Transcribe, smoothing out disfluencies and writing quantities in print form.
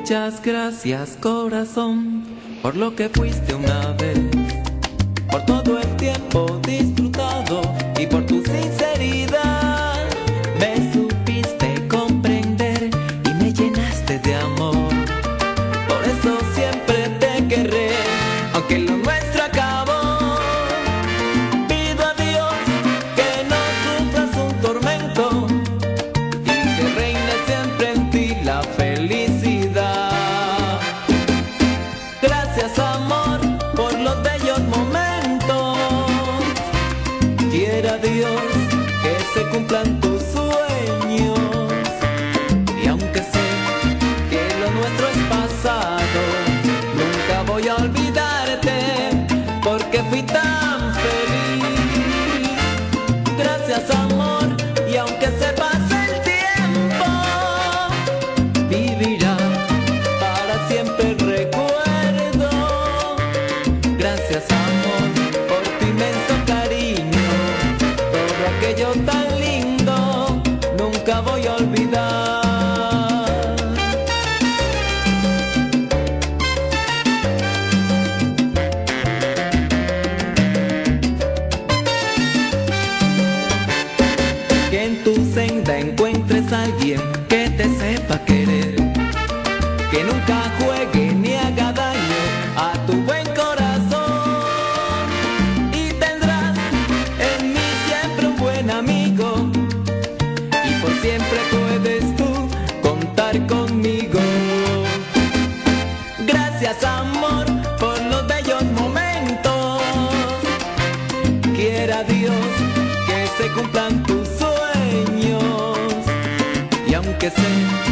Muchas gracias, corazón, por lo que fuiste una vez, por todo el tiempo disfrutado y por tu sinceridad. Me supiste comprender y me llenaste de amor. Por eso siempre te querré, aunque lo nuestro acabó. Pido a Dios que no sufras un tormento y que reine siempre en ti la felicidad. Gracias, amor, por los bellos momentos. Quiera Dios que se cumplan tus sueños. Y aunque sé que lo nuestro es pasado, nunca voy a olvidarte porque fui tan feliz. Gracias, amor, y aunque se pase el tiempo, vivirá para siempre el recuerdo. Gracias, amor, por tu inmenso cariño. Todo aquello tan lindo nunca voy a olvidar. Que en tu senda encuentres a alguien que te sepa querer, que nunca juegue ni haga daño a tu buen corazón. Y tendrás en mí siempre un buen amigo, y por siempre puedes tú contar conmigo. Gracias, amor, por los bellos momentos. Quiera Dios que se cumplan tus sueños. Y aunque sé